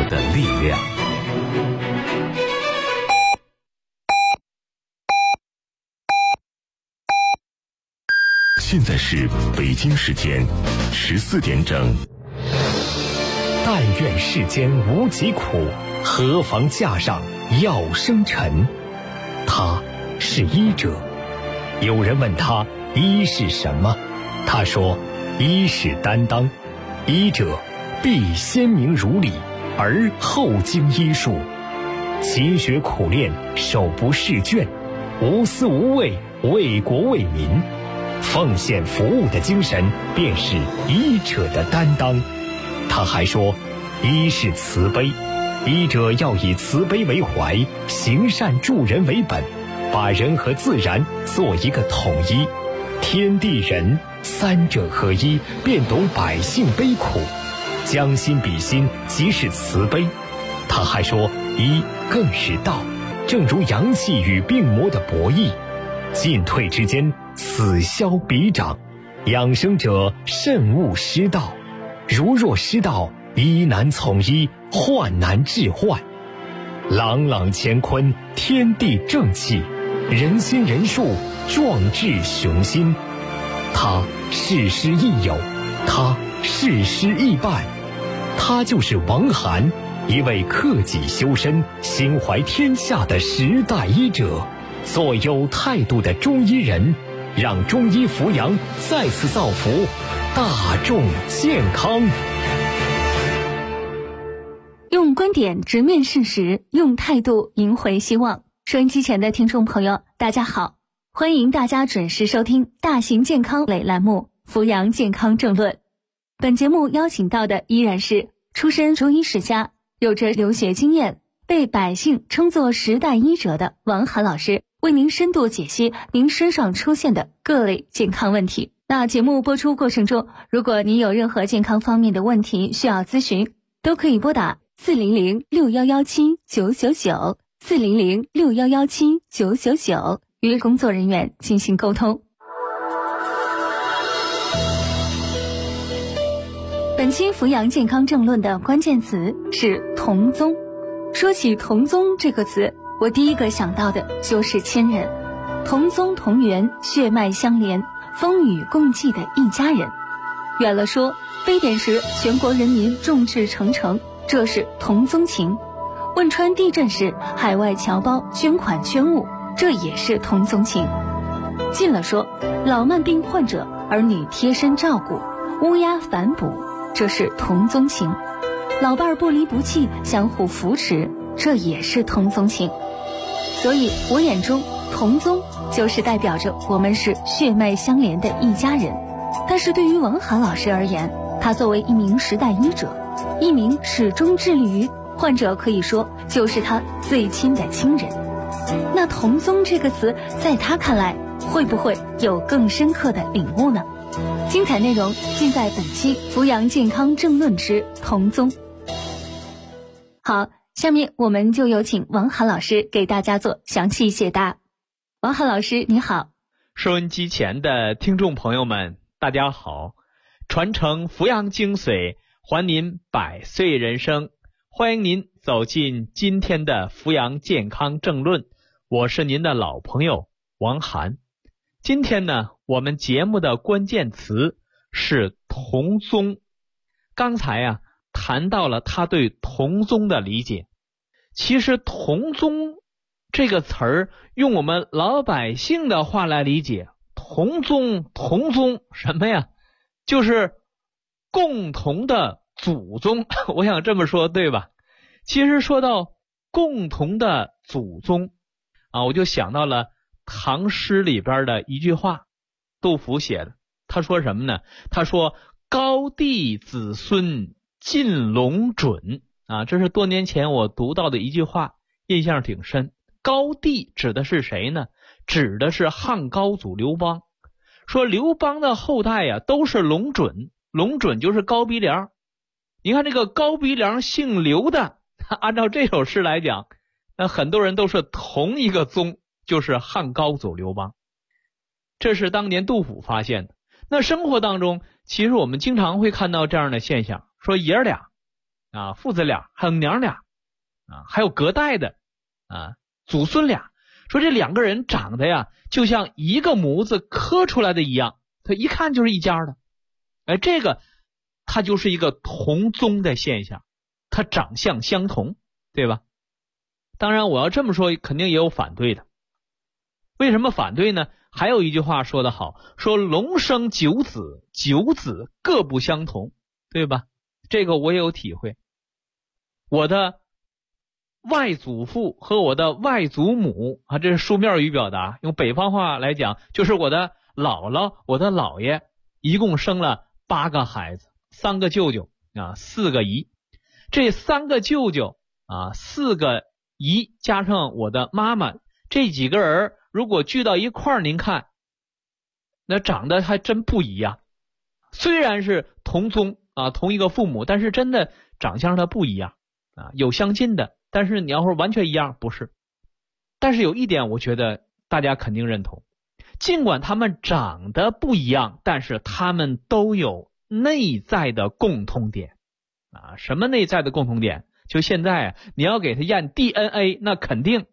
的力量。现在是北京时间14点整。 但愿世间无疾苦，何妨架上药生尘。他是医者。有人问他医是什么，他说医是担当。医者必先明如理，而后经医术，勤学苦练，手不释卷，无私无畏，为国为民，奉献服务的精神便是医者的担当。他还说医是慈悲，医者要以慈悲为怀，行善助人为本，把人和自然做一个统一，天地人三者合一，便懂百姓悲苦，将心比心，即是慈悲。他还说医更是道，正如阳气与病魔的博弈，进退之间，此消彼长，养生者慎勿失道，如若失道，医难从医，患难治患。朗朗乾坤，天地正气，人心人术，壮志雄心。他事师亦友，他事师亦伴，他就是王涵，一位克己修身、心怀天下的时代医者，做有态度的中医人，让中医扶阳再次造福大众健康。 用观点直面事实，用态度赢回希望。收音机前的听众朋友，大家好，欢迎大家准时收听大型健康类栏目《扶阳健康政论》。本节目邀请到的依然是出身中医世家，有着留学经验，被百姓称作时代医者的王涵老师，为您深度解析您身上出现的各类健康问题。那节目播出过程中，如果您有任何健康方面的问题需要咨询，都可以拨打400617999 400617999与工作人员进行沟通。本期扶阳健康政论的关键词是同宗。说起同宗这个词，我第一个想到的就是亲人，同宗同源，血脉相连，风雨共济的一家人。远了说，非典时全国人民众志成城，这是同宗情；汶川地震时海外侨胞捐款捐物，这也是同宗情。近了说，老慢病患者儿女贴身照顾，乌鸦反哺，这是同宗情；老伴儿不离不弃，相互扶持，这也是同宗情。所以我眼中同宗就是代表着我们是血脉相连的一家人。但是对于王涵老师而言，他作为一名时代医者，一名始终致力于患者，可以说就是他最亲的亲人。那同宗这个词在他看来会不会有更深刻的领悟呢？精彩内容尽在本期扶阳健康政论之同宗。好，下面我们就有请王涵老师给大家做详细解答。王涵老师你好。 收音机前的听众朋友们大家好，传承扶阳精髓，还您100岁人生，欢迎您走进今天的扶阳健康政论，我是您的老朋友王涵。今天呢，我们节目的关键词是同宗。刚才谈到了他对同宗的理解。其实同宗这个词儿，用我们老百姓的话来理解，同宗什么呀？就是共同的祖宗，我想这么说对吧？其实说到共同的祖宗我就想到了唐诗里边的一句话，杜甫写的。他说什么呢？他说高帝子孙近龙准这是多年前我读到的一句话，印象挺深。高帝指的是谁呢？指的是汉高祖刘邦。说刘邦的后代都是龙准，龙准就是高鼻梁。你看这个高鼻梁姓刘的，按照这首诗来讲，那很多人都是同一个宗，就是汉高祖刘邦。这是当年杜甫发现的。那生活当中，其实我们经常会看到这样的现象，说爷儿俩啊，父子俩，还有娘俩啊，还有隔代的啊，祖孙俩，说这两个人长得呀，就像一个模子刻出来的一样，他一看就是一家的。哎，这个它就是一个同宗的现象，它长相相同，对吧？当然我要这么说肯定也有反对的。为什么反对呢？还有一句话说得好，说龙生九子，九子各不相同，对吧？这个我也有体会。我的外祖父和我的外祖母啊，这是书面语表达，用北方话来讲，就是我的姥姥、我的姥爷一共生了8个孩子，3个舅舅啊，4个姨。这3个舅舅啊，4个姨加上我的妈妈，这几个人如果聚到一块儿，您看那长得还真不一样。虽然是同宗啊，同一个父母，但是真的长相它不一样啊，有相近的，但是你要说完全一样不是。但是有一点我觉得大家肯定认同，尽管他们长得不一样，但是他们都有内在的共通点啊。什么内在的共同点？就现在你要给他验 DNA， 那肯定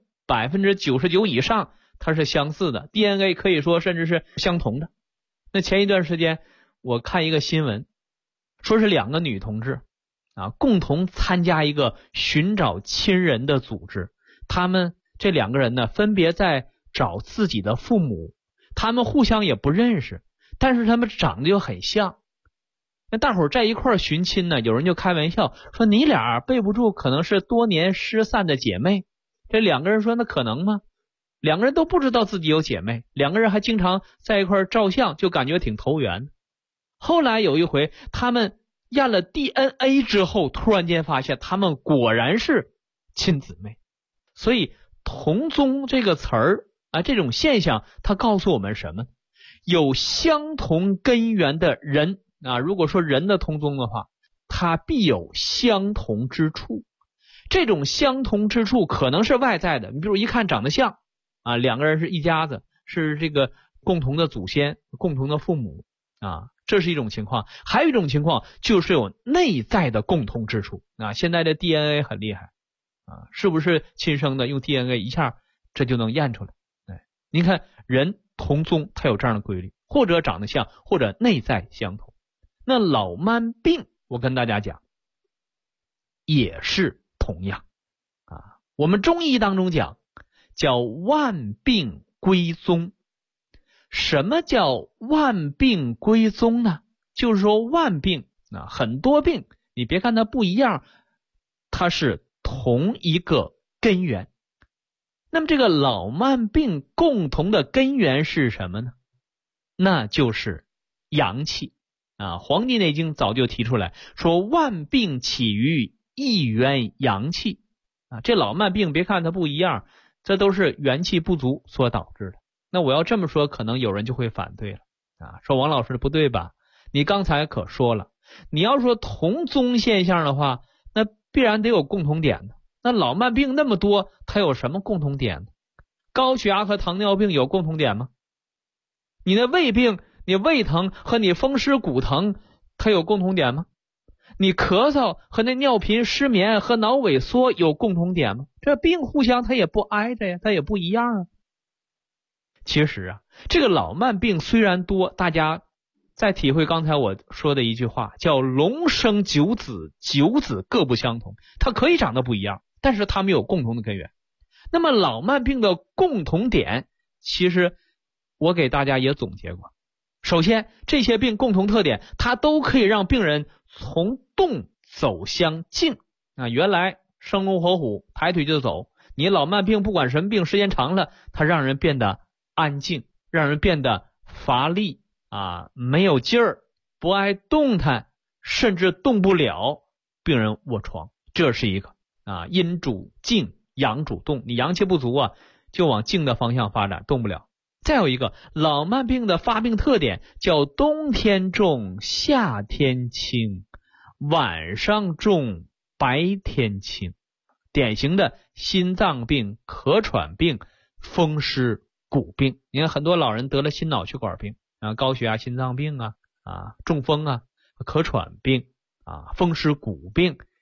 99%以上它是相似的， DNA 可以说甚至是相同的。那前一段时间我看一个新闻，说是2个女同志啊，共同参加一个寻找亲人的组织。他们这2个人呢，分别在找自己的父母，他们互相也不认识，但是他们长得又很像。那大伙儿在一块儿寻亲呢，有人就开玩笑说，你俩背不住可能是多年失散的姐妹。这2个人说，那可能吗？2个人都不知道自己有姐妹，2个人还经常在一块儿照相，就感觉挺投缘。后来有一回他们验了 DNA 之后，突然间发现他们果然是亲姊妹。所以同宗这个词儿啊，这种现象它告诉我们什么？有相同根源的人啊，如果说人的同宗的话，他必有相同之处。这种相同之处可能是外在的，你比如一看长得像啊，2个人是一家子，是这个共同的祖先、共同的父母啊，这是一种情况。还有一种情况就是有内在的共同之处啊。现在的 DNA 很厉害啊，是不是亲生的，用 DNA 一下这就能验出来。哎，您看人同宗它有这样的规律，或者长得像，或者内在相同。那老慢病我跟大家讲也是同样啊。我们中医当中讲叫万病归宗。什么叫万病归宗呢？就是说万病啊，很多病你别看它不一样，它是同一个根源。那么这个老慢病共同的根源是什么呢？那就是阳气啊。黄帝内经早就提出来说，万病起于一元阳气啊。这老慢病别看它不一样，这都是元气不足所导致的。那我要这么说，可能有人就会反对了啊，说王老师不对吧？你刚才可说了，你要说同宗现象的话，那必然得有共同点的。那老慢病那么多，它有什么共同点呢？高血压和糖尿病有共同点吗？你的胃病，你胃疼和你风湿骨疼，它有共同点吗？你咳嗽和那尿频失眠和脑萎缩有共同点吗？这病互相它也不挨着呀，它也不一样啊。其实啊，这个老慢病虽然多，大家再体会刚才我说的一句话，叫龙生九子，九子各不相同。它可以长得不一样，但是它们有共同的根源。那么老慢病的共同点，其实我给大家也总结过。首先，这些病共同特点，它都可以让病人从动走向静啊。原来生龙活虎，抬腿就走，你老慢病不管什么病，时间长了，它让人变得安静，让人变得乏力啊，没有劲儿，不爱动弹，甚至动不了，病人卧床。这是一个啊，阴主静，阳主动，你阳气不足啊，就往静的方向发展，动不了。再有一个，老慢病的发病特点叫冬天重，夏天轻，晚上重，白天轻。典型的心脏病、咳喘病、风湿骨病。你看很多老人得了心脑血管病啊，高血压、心脏病啊，中风啊，咳喘病啊，风湿骨病，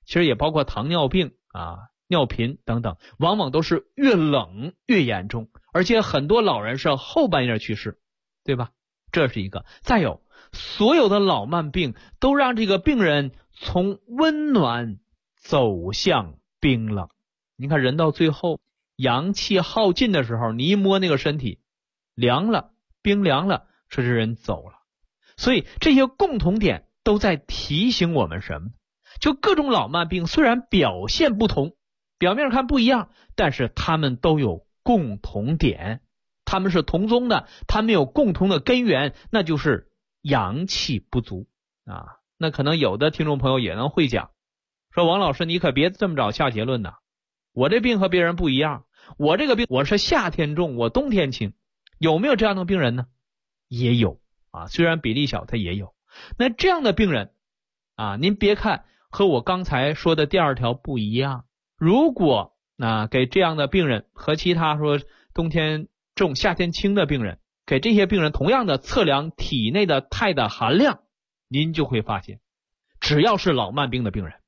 其实也包括糖尿病尿频等等，往往都是越冷越严重，而且很多老人是后半夜去世，对吧？这是一个。再有，所有的老慢病都让这个病人从温暖走向冰冷。你看人到最后阳气耗尽的时候，你一摸那个身体凉了，冰凉了，说这人走了。所以这些共同点都在提醒我们什么？就各种老慢病虽然表现不同，表面看不一样，但是他们都有共同点，他们是同宗的，他们有共同的根源，那就是阳气不足那可能有的听众朋友也能会讲，说王老师你可别这么早下结论呐，我这病和别人不一样，我这个病我是夏天重，我冬天轻，有没有这样的病人呢？也有虽然比例小，他也有。那这样的病人您别看和我刚才说的第二条不一样，如果给这样的病人和其他说冬天重夏天轻的病人，给这些病人同样的测量体内的钛的含量，您就会发现只要是老慢病的病人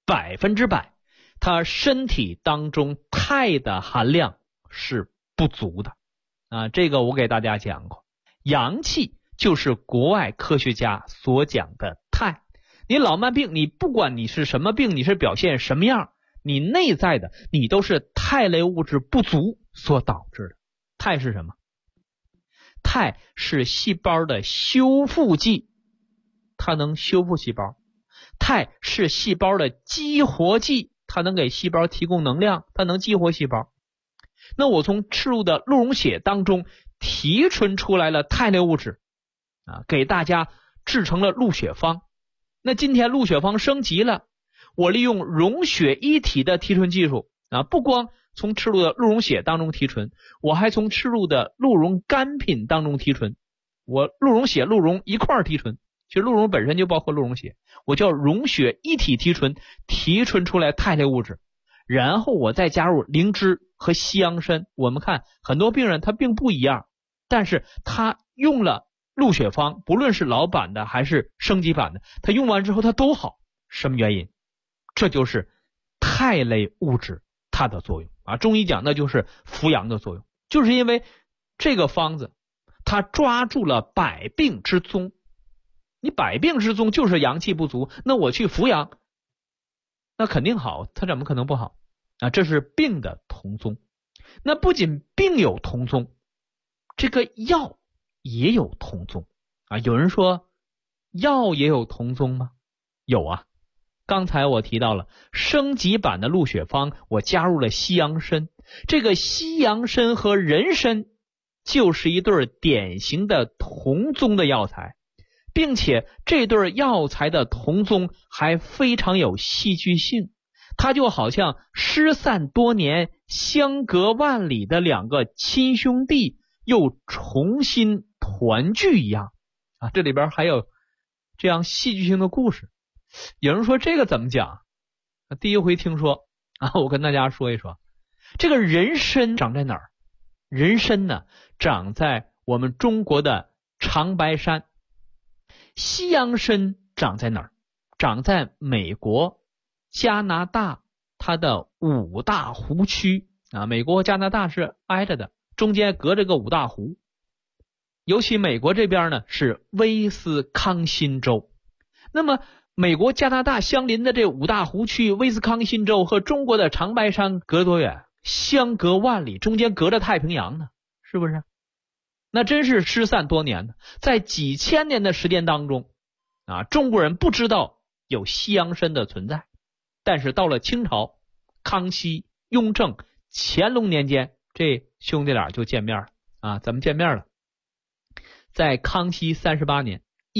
，100%他身体当中钛的含量是不足的这个我给大家讲过，阳气就是国外科学家所讲的钛。你老慢病，你不管你是什么病，你是表现什么样，你内在的你都是钛类物质不足所导致的。钛是什么？钛是细胞的修复剂，它能修复细胞。钛是细胞的激活剂，它能给细胞提供能量，它能激活细胞。那我从吃入的鹿茸血当中提纯出来了钛类物质给大家制成了鹿血方。那今天鹿血方升级了，我利用溶血一体的提纯技术不光从吃入的鹿茸血当中提纯，我还从吃入的鹿茸干品当中提纯，我鹿茸血鹿茸一块提纯，其实鹿茸本身就包括鹿茸血，我叫溶血一体提纯，提纯出来钛类物质，然后我再加入灵芝和西洋参。我们看很多病人他并不一样，但是他用了鹿血方，不论是老版的还是升级版的，他用完之后他都好。什么原因？这就是钛类物质它的作用中医讲那就是扶阳的作用，就是因为这个方子它抓住了百病之宗，你百病之宗就是阳气不足，那我去扶阳那肯定好，它怎么可能不好这是病的同宗。那不仅病有同宗，这个药也有同宗有人说药也有同宗吗？有刚才我提到了升级版的鹿血方，我加入了西洋参，这个西洋参和人参就是一对典型的同宗的药材，并且这对药材的同宗还非常有戏剧性，它就好像失散多年相隔万里的两个亲兄弟又重新团聚一样这里边还有这样戏剧性的故事。有人说这个怎么讲？第一回听说我跟大家说一说，这个人参长在哪儿？人参呢，长在我们中国的长白山。西洋参长在哪儿？长在美国、加拿大它的五大湖区美国、加拿大是挨着的，中间隔着个五大湖。尤其美国这边呢是威斯康辛州。那么美国、加拿大相邻的这五大湖区，威斯康辛州和中国的长白山隔多远？相隔万里，中间隔着太平洋呢，是不是？那真是失散多年的，在几千年的时间当中中国人不知道有西洋参的存在，但是到了清朝，康熙、雍正、乾隆年间，这兄弟俩就见面了怎么见面了？在康熙38年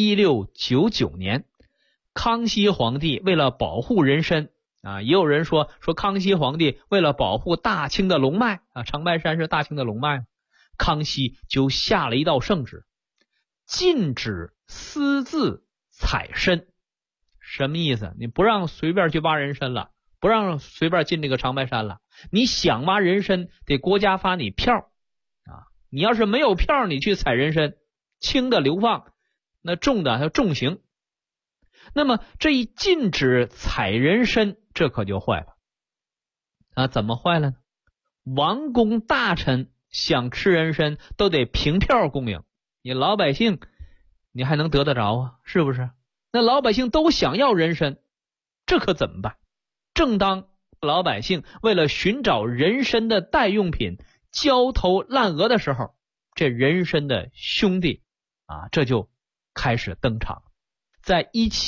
1699年，康熙皇帝为了保护人参也有人说康熙皇帝为了保护大清的龙脉长白山是大清的龙脉，康熙就下了一道圣旨，禁止私自采参。什么意思？你不让随便去挖人参了，不让随便进这个长白山了，你想挖人参得国家发你票你要是没有票，你去采人参，轻的流放，那重的还重刑。那么这一禁止采人参这可就坏了啊！怎么坏了呢？王公大臣想吃人参都得凭票供应，你老百姓你还能得得着啊？是不是？那老百姓都想要人参，这可怎么办？正当老百姓为了寻找人参的代用品焦头烂额的时候，这人参的兄弟啊，这就开始登场。在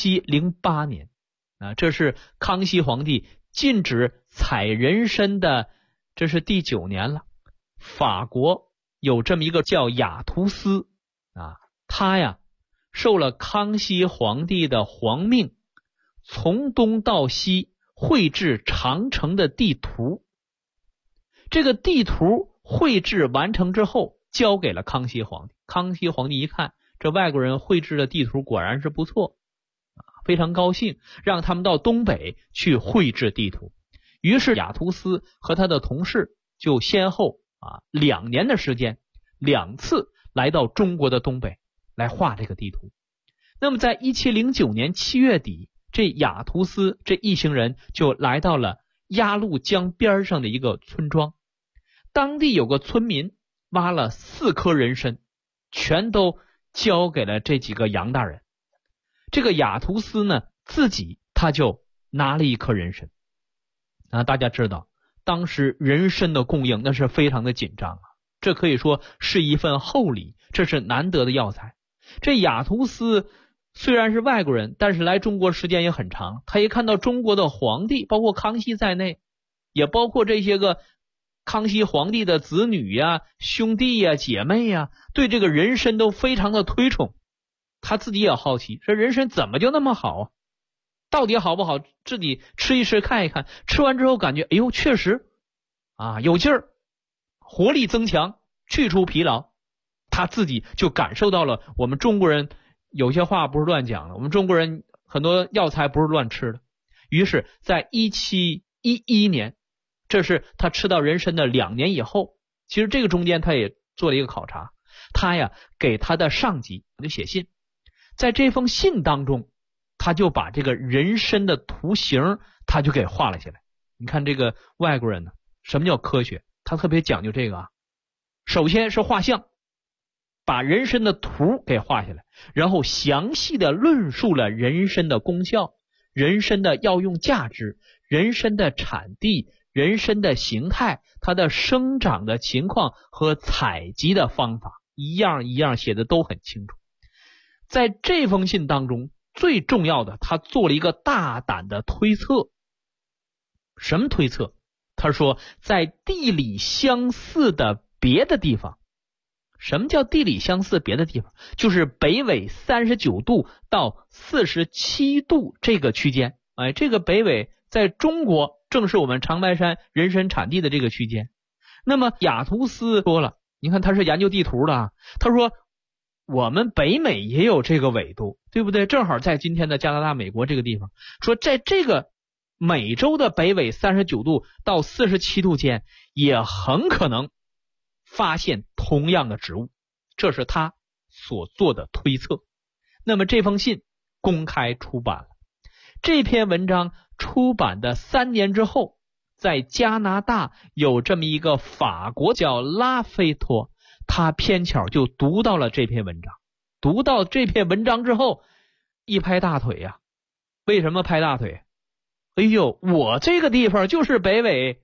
1708年啊，这是康熙皇帝禁止采人参的，这是第9年了。法国有这么一个叫雅图斯啊，他呀受了康熙皇帝的皇命，从东到西绘制长城的地图。这个地图绘制完成之后，交给了康熙皇帝。康熙皇帝一看，这外国人绘制的地图果然是不错，非常高兴，让他们到东北去绘制地图。于是雅图斯和他的同事就先后2年的时间2次来到中国的东北来画这个地图。那么在1709年7月底，这雅图斯这一行人就来到了鸭绿江边上的一个村庄。当地有个村民挖了4颗人参，全都交给了这几个杨大人。这个雅图斯呢，自己他就拿了1颗人参啊。大家知道当时人参的供应那是非常的紧张啊，这可以说是一份厚礼，这是难得的药材。这雅图斯虽然是外国人，但是来中国时间也很长，他一看到中国的皇帝，包括康熙在内，也包括这些个康熙皇帝的子女呀、兄弟呀、姐妹呀，对这个人参都非常的推崇。他自己也好奇，这人参怎么就那么好啊？到底好不好？自己吃一吃看一看，吃完之后感觉哎呦，确实有劲儿，活力增强，去除疲劳。他自己就感受到了我们中国人有些话不是乱讲的，我们中国人很多药材不是乱吃的。于是在1711年，这是他吃到人参的2年以后，其实这个中间他也做了一个考察，他呀给他的上级就写信，在这封信当中，他就把这个人参的图形他就给画了下来。你看这个外国人呢，什么叫科学？他特别讲究这个啊。首先是画像，把人参的图给画下来，然后详细的论述了人参的功效、人参的药用价值、人参的产地、人参的形态、它的生长的情况和采集的方法，一样一样写的都很清楚。在这封信当中，最重要的，他做了一个大胆的推测。什么推测？他说在地理相似的别的地方。什么叫地理相似别的地方？就是北纬39度到47度这个区间。这个北纬在中国正是我们长白山人参产地的这个区间。那么雅图斯说了，你看他是研究地图的啊，他说我们北美也有这个纬度，对不对？正好在今天的加拿大、美国这个地方，说在这个美洲的北纬39度到47度间也很可能发现同样的植物，这是他所做的推测。那么这封信公开出版了。这篇文章出版的3年之后，在加拿大有这么一个法国叫拉菲托，他偏巧就读到了这篇文章。读到这篇文章之后，一拍大腿呀。为什么拍大腿？哎呦，我这个地方就是北纬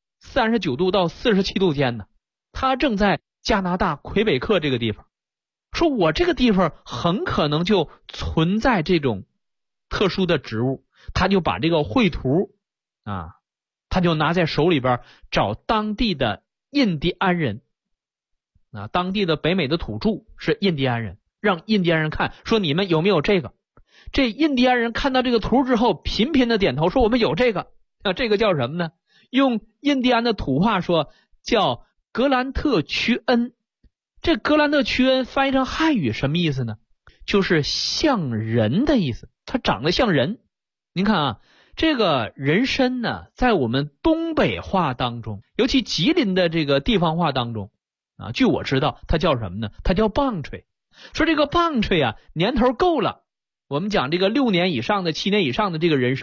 39度到47度间呢。他正在加拿大魁北克这个地方，说我这个地方很可能就存在这种特殊的植物。他就把这个绘图他就拿在手里边，找当地的印第安人当地的北美的土著是印第安人，让印第安人看，说你们有没有这个。这印第安人看到这个图之后频频的点头，说我们有这个。这个叫什么呢？用印第安的土话说叫格兰特屈恩。这格兰特屈恩翻译成汉语什么意思呢？就是像人的意思，它长得像人。您看这个人参呢，在我们东北话当中，尤其吉林的这个地方话当中据我知道它叫什么呢？它叫棒槌。说这个棒槌年头够了，我们讲这个6年以上的、7年以上的这个人参，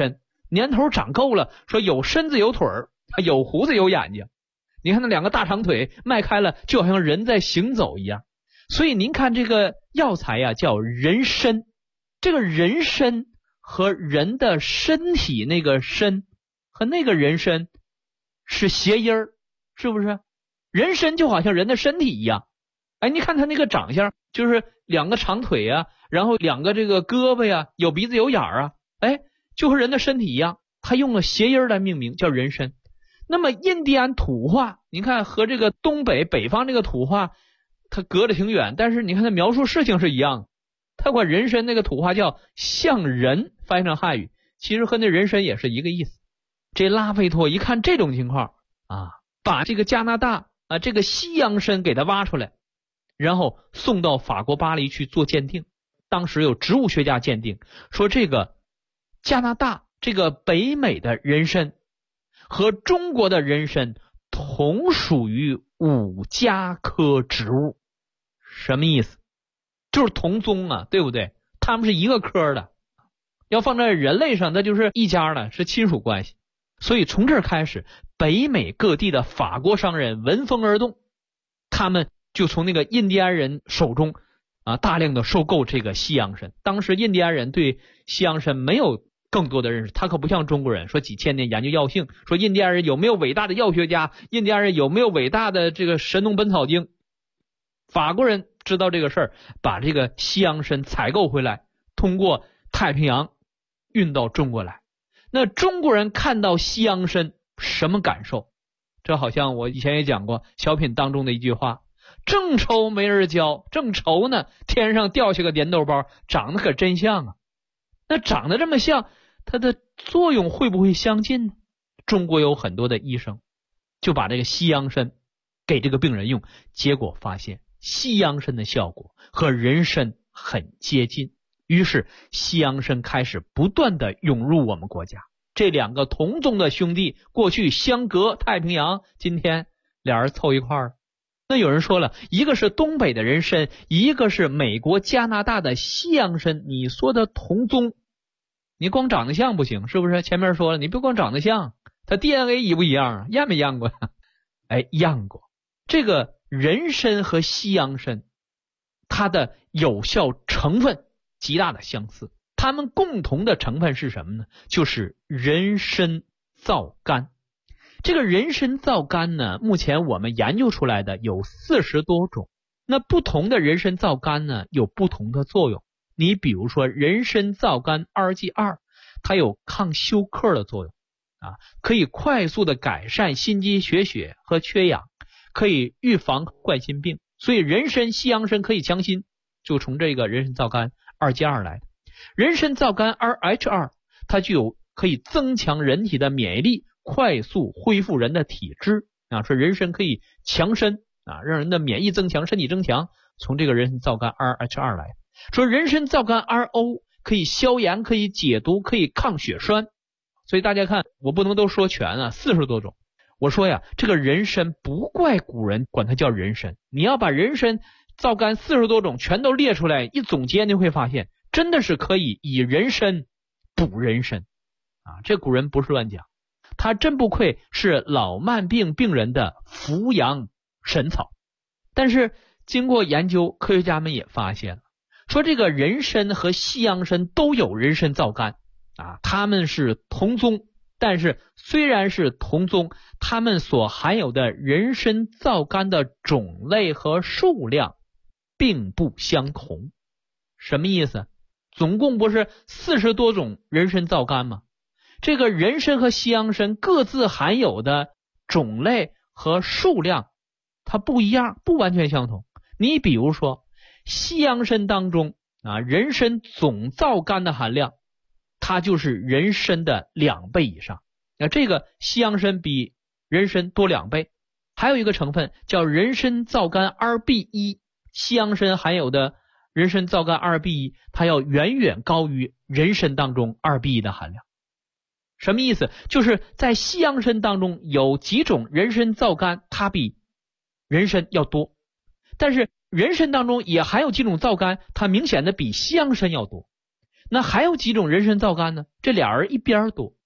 年头长够了，说有身子有腿儿，有胡子有眼睛。你看那两个大长腿迈开了，就好像人在行走一样。所以您看这个药材呀，叫人参。这个人参和人的身体那个参和那个人参是谐音儿，是不是？人参就好像人的身体一样。哎，你看他那个长相，就是两个长腿啊，然后两个这个胳膊呀，有鼻子有眼儿啊，哎，就和人的身体一样。他用了谐音来命名，叫人参。那么印第安土话，你看和这个东北北方这个土话它隔得挺远，但是你看它描述事情是一样的。他管人参那个土话叫像人，翻译成汉语其实和那人参也是一个意思。这拉菲托一看这种情况啊，把这个加拿大这个西洋参给它挖出来，然后送到法国巴黎去做鉴定。当时有植物学家鉴定说，这个加拿大这个北美的人参和中国的人参同属于五加科植物。什么意思？就是同宗啊，对不对？他们是一个科的，要放在人类上那就是一家了，是亲属关系。所以从这儿开始，北美各地的法国商人闻风而动，他们就从那个印第安人手中大量的收购这个西洋参。当时印第安人对西洋参没有更多的认识，他可不像中国人说几千年研究药性，说印第安人有没有伟大的药学家，印第安人有没有伟大的这个神农本草经。法国人知道这个事儿，把这个西洋参采购回来，通过太平洋运到中国来。那中国人看到西洋参什么感受？这好像我以前也讲过小品当中的一句话，正愁没人教，正愁呢天上掉下个粘豆包，长得可真像啊。那长得这么像，它的作用会不会相近呢？中国有很多的医生就把这个西洋参给这个病人用，结果发现西洋参的效果和人参很接近，于是西洋参开始不断的涌入我们国家。这两个同宗的兄弟过去相隔太平洋，今天俩人凑一块儿。那有人说了，一个是东北的人参，一个是美国加拿大的西洋参，你说的同宗，你光长得像不行，是不是？前面说了，你不光长得像，它 DNA 一不一样啊？验没验过？哎，验过。这个人参和西洋参它的有效成分极大的相似，它们共同的成分是什么呢？就是人参皂苷。这个人参皂苷呢，目前我们研究出来的有40多种。那不同的人参皂苷呢，有不同的作用。你比如说人参皂苷 2G2， 它有抗休克的作用可以快速的改善心肌血血和缺氧，可以预防冠心病。所以人参西洋参可以强心，就从这个人参皂苷 2G2 来的。人参皂苷 2H2 它具有可以增强人体的免疫力，快速恢复人的体质说人参可以强身让人的免疫增强，身体增强，从这个人参皂苷 2H2 来的。说人参皂苷 RO 可以消炎，可以解毒，可以抗血栓。所以大家看，我不能都说全40多种。我说呀，这个人参不怪古人管它叫人参，你要把人参皂苷40多种全都列出来，一总结你会发现真的是可以以人参补人参这古人不是乱讲，他真不愧是老慢病病人的扶阳神草。但是经过研究，科学家们也发现了，说这个人参和西洋参都有人参皂苷它们是同宗，但是虽然是同宗，它们所含有的人参皂苷的种类和数量并不相同。什么意思？总共不是40多种人参皂苷吗？这个人参和西洋参各自含有的种类和数量它不一样，不完全相同。你比如说西洋参当中人参总皂苷的含量它就是人参的2倍以上，这个西洋参比人参多2倍。还有一个成分叫人参皂苷 2B1， 西洋参含有的人参皂苷 2B1 它要远远高于人参当中 2B1 的含量。什么意思？就是在西洋参当中有几种人参皂苷它比人参要多，但是人参当中也还有几种皂苷它明显的比西洋参要多。那还有几种人参皂苷呢？这俩人一边多。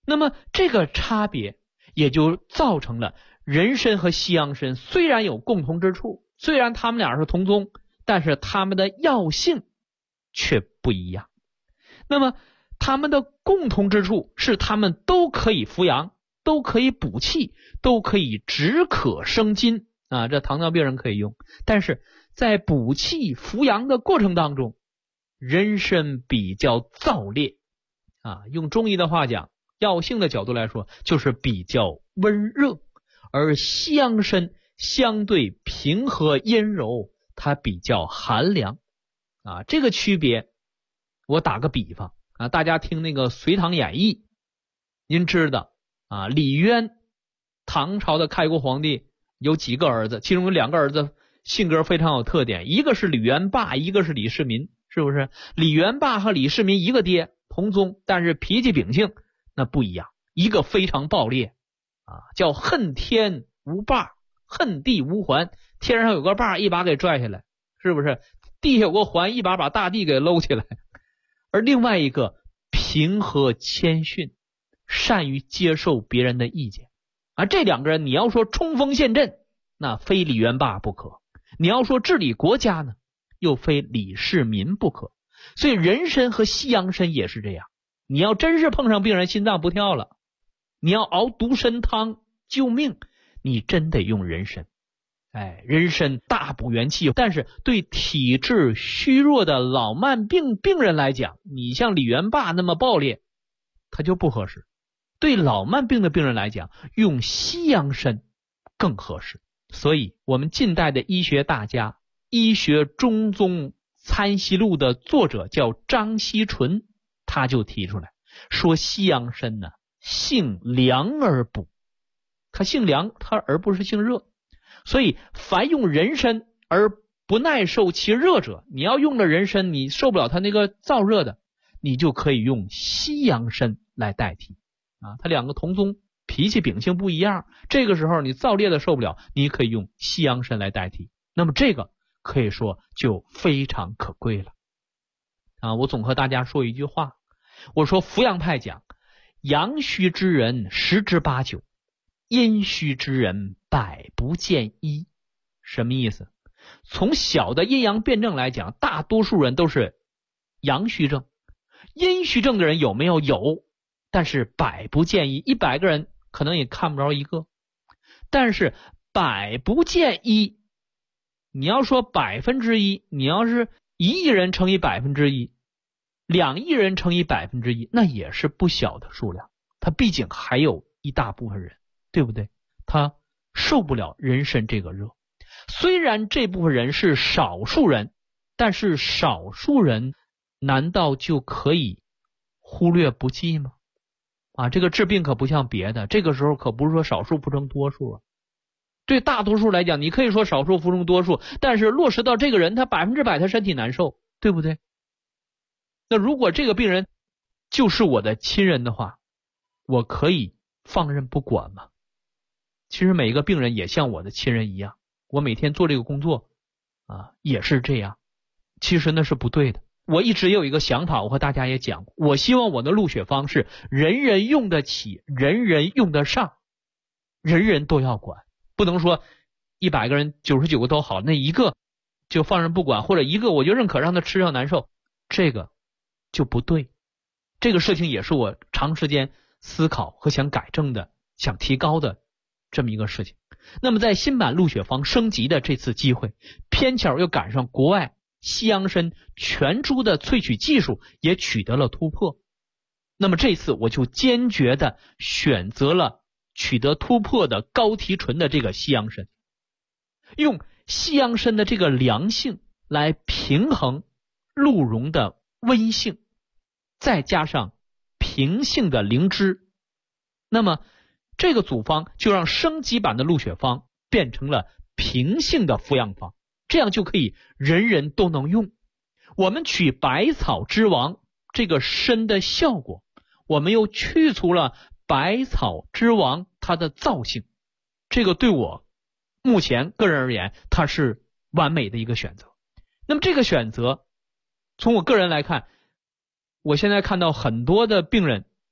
那么这个差别也就造成了人参和西洋参虽然有共同之处，虽然他们俩是同宗，但是他们的药性却不一样。那么他们的共同之处是他们都可以扶阳，都可以补气，都可以止渴生津啊，这糖尿病人可以用。但是在补气扶阳的过程当中，人参比较燥烈啊，用中医的话讲，药性的角度来说就是比较温热，而西洋参相对平和阴柔，它比较寒凉啊。这个区别我打个比方啊，大家听那个《隋唐演义》，您知道啊，李渊唐朝的开国皇帝有几个儿子，其中有2个儿子性格非常有特点，一个是李元霸，一个是李世民，是不是？李元霸和李世民一个爹同宗，但是脾气秉性那不一样，一个非常暴烈啊，叫恨天无霸，恨地无环，天上有个霸一把给拽下来，是不是？地下有个环一把把大地给搂起来。而另外一个平和谦逊，善于接受别人的意见啊。这2个人你要说冲锋陷阵，那非李元霸不可，你要说治理国家呢，又非李世民不可。所以人参和西洋参也是这样，你要真是碰上病人心脏不跳了，你要熬独参汤救命，你真得用人参。人参大补元气，但是对体质虚弱的老慢病病人来讲，你像李元霸那么暴烈，它就不合适。对老慢病的病人来讲，用西洋参更合适。所以我们近代的医学大家，医学中宗参析录的作者叫张锡纯，他就提出来说，西洋参呢性凉而补，它性凉，它而不是性热。所以凡用人参而不耐受其热者，你要用了人参你受不了它那个燥热的，你就可以用西洋参来代替啊。它2个同宗，脾气秉性不一样，这个时候你燥烈的受不了，你可以用西洋参来代替。那么这个可以说就非常可贵了啊。我总和大家说一句话，我说扶阳派讲，阳虚之人10之8九，阴虚之人百不见一。什么意思？从小的阴阳辩证来讲，大多数人都是阳虚症，阴虚症的人有没有？有，但是百不见一，100个人可能也看不着一个。但是百不见一，你要说1%，你要是1亿人乘以1%，2亿人乘以1%，那也是不小的数量。它毕竟还有一大部分人，对不对？他受不了人参这个热。虽然这部分人是少数人，但是少数人难道就可以忽略不计吗？啊，这个治病可不像别的，这个时候可不是说少数服从多数啊。对大多数来讲，你可以说少数服从多数，但是落实到这个人，他100%他身体难受，对不对？那如果这个病人就是我的亲人的话，我可以放任不管吗？其实每一个病人也像我的亲人一样，我每天做这个工作啊，也是这样。其实那是不对的。我一直有一个想法，我和大家也讲过，我希望我的录血方是人人用得起，人人用得上，人人都要管，不能说100个人99个都好，那一个就放任不管，或者一个我就认可让他吃上难受，这个就不对。这个事情也是我长时间思考和想改正的，想提高的这么一个事情。那么在新版录血方升级的这次机会，偏巧又赶上国外西洋参全株的萃取技术也取得了突破，那么这次我就坚决的选择了取得突破的高提纯的这个西洋参，用西洋参的这个凉性来平衡鹿茸的温性，再加上平性的灵芝，那么这个组方就让升级版的录血方变成了平性的服阳方，这样就可以人人都能用。我们取百草之王这个参的效果，我们又去除了百草之王它的燥性，这个对我目前个人而言，它是完美的一个选择。那么这个选择从我个人来看，我现在看到很多的病人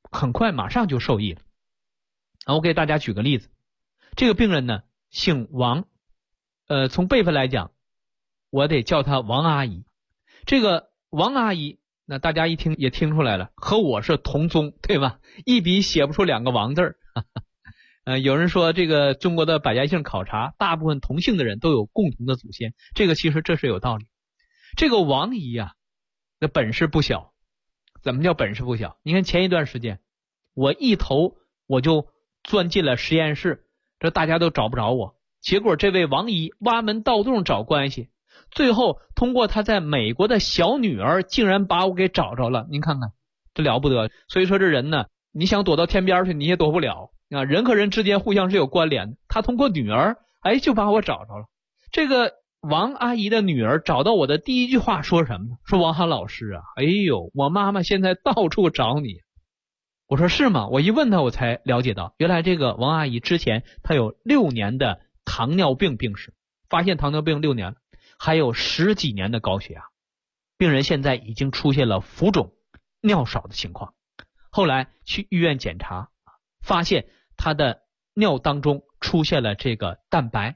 很快马上就受益了。我给大家举个例子，这个病人呢姓王，从辈分来讲，我得叫她王阿姨。这个王阿姨，那大家一听也听出来了，和我是同宗，对吧？一笔写不出2个王字儿。有人说这个中国的百家姓考察，大部分同姓的人都有共同的祖先，这个其实这是有道理。这个王姨啊，那本事不小。怎么叫本事不小？你看前一段时间，我一头我就钻进了实验室，这大家都找不着我。结果这位王姨挖门盗洞找关系，最后通过她在美国的小女儿，竟然把我给找着了。您看看，这了不得。所以说这人呢，你想躲到天边去，你也躲不了啊。人和人之间互相是有关联的。他通过女儿，就把我找着了。这个王阿姨的女儿找到我的第一句话说什么呢？说王涵老师啊，我妈妈现在到处找你。我说是吗？我一问她，我才了解到，原来这个王阿姨之前她有6年的糖尿病病史，发现糖尿病6年了，还有10几年的高血压。病人现在已经出现了浮肿、尿少的情况。后来去医院检查，发现她的尿当中出现了这个蛋白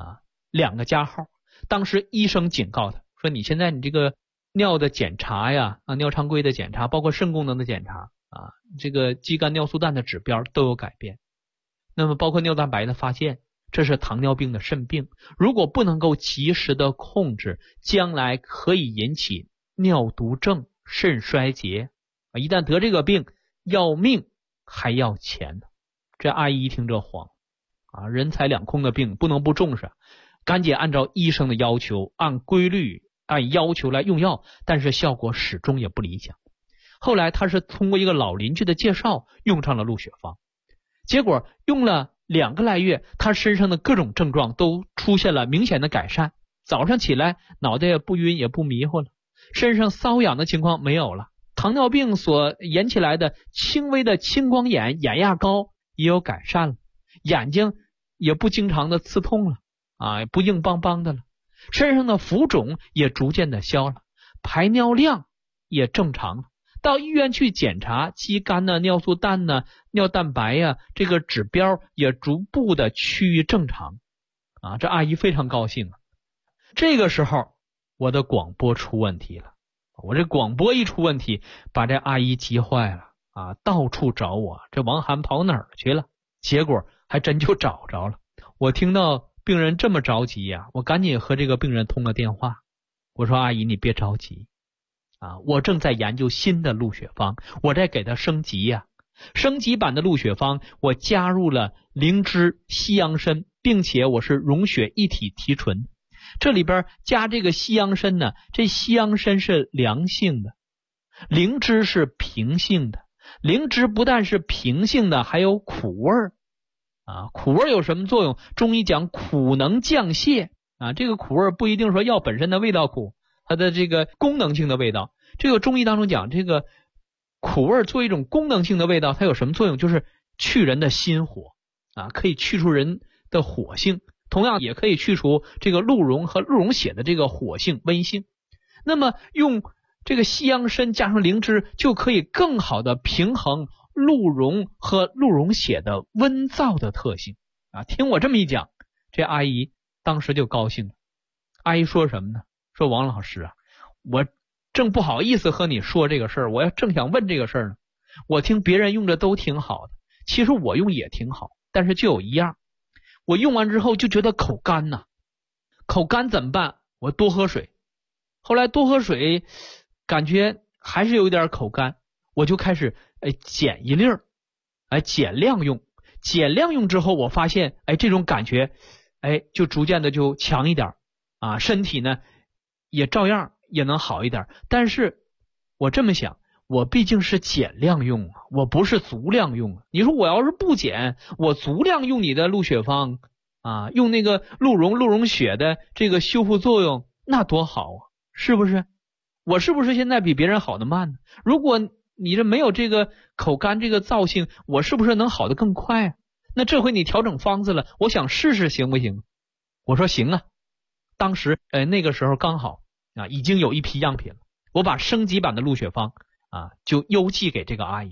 2个加号。当时医生警告他说，你现在你这个尿的检查呀，尿常规的检查，包括肾功能的检查这个肌酐尿素氮的指标都有改变。那么包括尿蛋白的发现，这是糖尿病的肾病，如果不能够及时的控制，将来可以引起尿毒症、肾衰竭一旦得这个病，要命还要钱的。这阿姨一听这慌人财两空的病不能不重视，赶紧按照医生的要求，按规律按要求来用药，但是效果始终也不理想。后来他是通过一个老邻居的介绍用上了鹿血芳，结果用了2个来月，他身上的各种症状都出现了明显的改善。早上起来脑袋也不晕也不迷糊了，身上瘙痒的情况没有了，糖尿病所引起来的轻微的青光眼、眼压高也有改善了，眼睛也不经常的刺痛了不硬邦邦的了，身上的浮肿也逐渐的消了，排尿量也正常了。到医院去检查肌酐尿素氮尿蛋白这个指标也逐步的趋于正常这阿姨非常高兴这个时候我的广播出问题了，我这广播一出问题，把这阿姨急坏了到处找我，这王涵跑哪儿去了？结果还真就找着了。我听到病人这么着急我赶紧和这个病人通了电话。我说阿姨你别着急我正在研究新的鹿血芳，我在给它升级升级版的鹿血芳我加入了灵芝、西洋参，并且我是溶血一体提纯。这里边加这个西洋参呢，这西洋参是凉性的，灵芝是平性的。灵芝不但是平性的，还有苦味苦味有什么作用？中医讲苦能降泻这个苦味不一定说药本身的味道苦，它的这个功能性的味道。这个中医当中讲，这个苦味作为一种功能性的味道，它有什么作用？就是去人的心火可以去除人的火性，同样也可以去除这个鹿茸和鹿茸血的这个火性温性。那么用这个西洋参加上灵芝，就可以更好的平衡鹿茸和鹿茸血的温燥的特性听我这么一讲，这阿姨当时就高兴了。阿姨说什么呢？说王老师我正不好意思和你说这个事儿，我正想问这个事儿呢。我听别人用着都挺好的，其实我用也挺好，但是就有一样，我用完之后就觉得口干口干怎么办？我多喝水。后来多喝水感觉还是有点口干，我就开始减一粒儿减量用。减量用之后我发现这种感觉就逐渐的就强一点身体呢也照样也能好一点。但是我这么想，我毕竟是减量用我不是足量用你说我要是不减，我足量用你的鹿血芳用那个鹿茸血的这个修复作用，那多好是不是？我是不是现在比别人好得慢呢？如果你这没有这个口干这个燥性，我是不是能好得更快那这回你调整方子了，我想试试行不行？我说行当时那个时候刚好已经有一批样品了，我把升级版的鹿血芳就邮寄给这个阿姨了。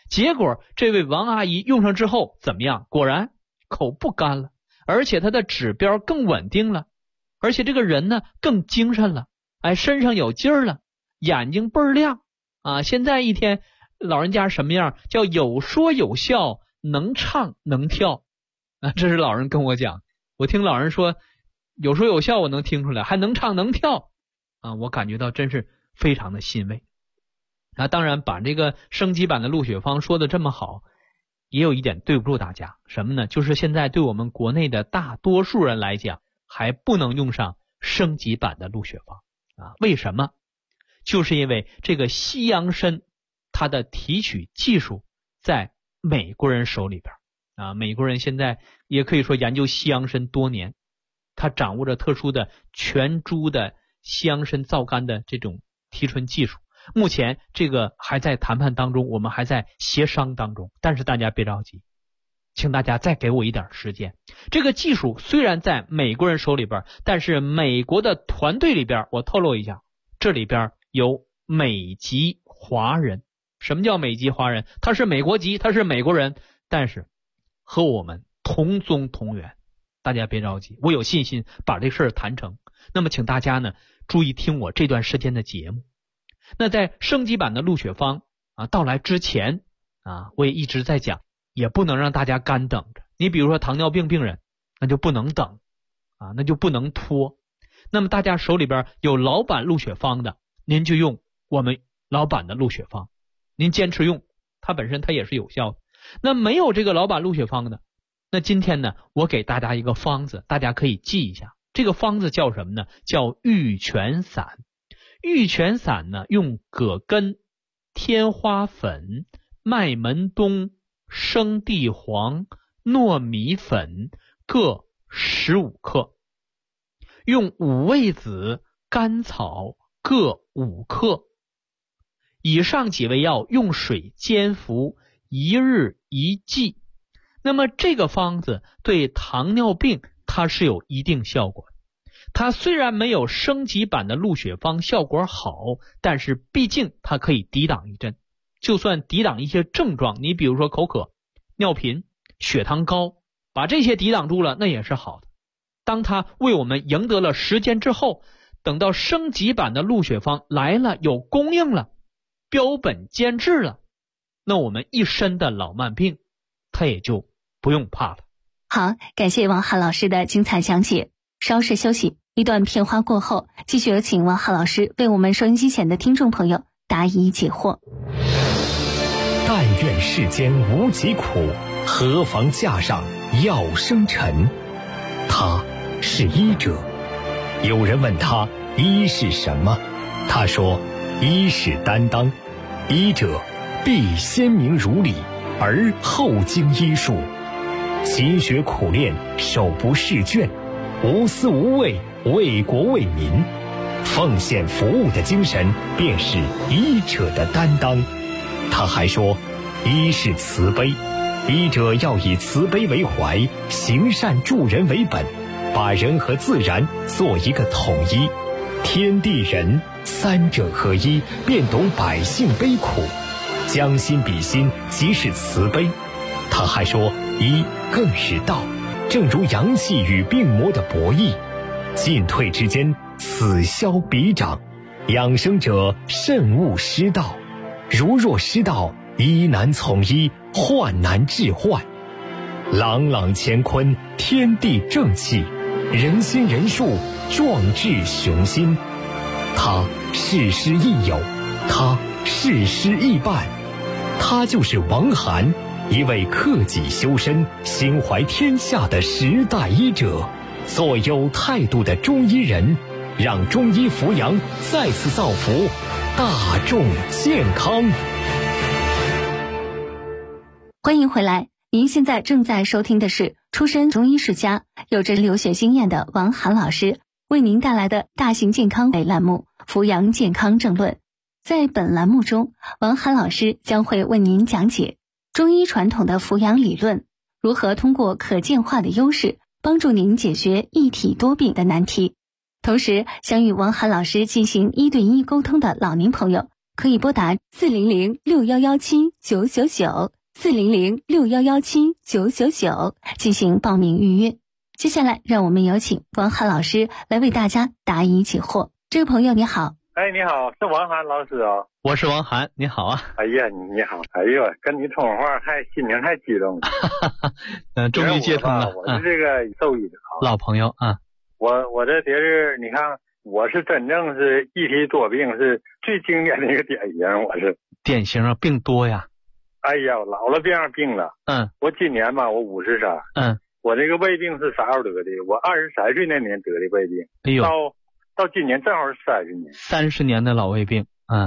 结果这位王阿姨用上之后怎么样？果然口不干了，而且她的指标更稳定了，而且这个人呢更精神了，身上有劲儿了，眼睛倍儿亮啊！现在一天老人家什么样？叫有说有笑，能唱能跳啊！这是老人跟我讲，我听老人说有说有笑，我能听出来，还能唱能跳啊！我感觉到真是非常的欣慰。当然把这个升级版的陆雪芳说的这么好，也有一点对不住大家，什么呢？就是现在对我们国内的大多数人来讲，还不能用上升级版的陆雪芳啊？为什么？就是因为这个西洋参它的提取技术在美国人手里边啊。美国人现在也可以说研究西洋参多年，他掌握着特殊的全株的西洋参皂苷的这种提纯技术。目前这个还在谈判当中，我们还在协商当中，但是大家别着急，请大家再给我一点时间。这个技术虽然在美国人手里边，但是美国的团队里边，我透露一下，这里边有美籍华人。什么叫美籍华人？他是美国籍，他是美国人，但是和我们同宗同源。大家别着急，我有信心把这事儿谈成。那么请大家呢注意听我这段时间的节目。那在升级版的陆雪芳到来之前我也一直在讲，也不能让大家干等着。你比如说糖尿病病人，那就不能等那就不能拖。那么大家手里边有老版陆雪芳的，您就用我们老版的陆雪芳，您坚持用，它本身它也是有效的。那没有这个老版陆雪芳的，那今天呢我给大家一个方子，大家可以记一下。这个方子叫什么呢？叫玉泉散。玉泉散呢，用葛根、天花粉、麦门冬、生地黄、糯米粉各15克，用五味子、甘草各5克。以上几味药用水煎服，1日1剂。那么这个方子对糖尿病它是有一定效果的。它虽然没有升级版的陆雪芳效果好，但是毕竟它可以抵挡一阵，就算抵挡一些症状，你比如说口渴、尿频、血糖高，把这些抵挡住了，那也是好的。当它为我们赢得了时间之后，等到升级版的陆雪芳来了，有供应了，标本兼治了，那我们一身的老慢病它也就不用怕了。 好，感谢王涵老师的精彩讲解。稍事休息，一段片花过后，继续有请王涵老师为我们收音机前的听众朋友答疑解惑。 但愿世间无疾苦，何妨架上药生尘。他是医者。有人问他医是什么，他说医是担当，医者必先明如理，而后经医术，勤学苦练，手不释卷，无私无畏，为国为民，奉献服务的精神便是医者的担当。他还说医是慈悲，医者要以慈悲为怀，行善助人为本，把人和自然做一个统一，天地人三者合一，便懂百姓悲苦，将心比心，即是慈悲。他还说医更是道，正如阳气与病魔的博弈，进退之间，此消彼长，养生者慎勿失道，如若失道，医难从医，患难治患。朗朗乾坤，天地正气，人心人术，壮志雄心。他事师亦友，他事师亦伴，他就是王涵，一位克己修身、心怀天下的时代医者，做有态度的中医人，让中医扶阳再次造福大众健康。 欢迎回来，您现在正在收听的是出身中医世家、有着留学经验的王涵老师为您带来的大型健康类栏目《扶阳健康政论》。在本栏目中，王涵老师将会为您讲解中医传统的扶阳理论，如何通过可见化的优势帮助您解决一体多病的难题。同时，想与王涵老师进行1对1沟通的老年朋友， 可以拨打400-6117-999，400-6117-999进行报名预约。接下来让我们有请王涵老师来为大家答疑解惑。这位朋友你好。 哎，你好，是王涵老师啊。 我是王涵，你好啊。 哎呀，你好，哎呦，跟你通话心情太激动了。 终于接通了。 我是这个兽医的老朋友啊。 我这别是，你看，我是真正是一体多病，是最经典的一个典型。我是典型啊，病多呀。 哎呀，老了别样病了。我今年吧，我53。我这个胃病是啥时候得的？我23岁那年得的胃病。 哎呦。 到今年正好是30年 ，30年的老胃病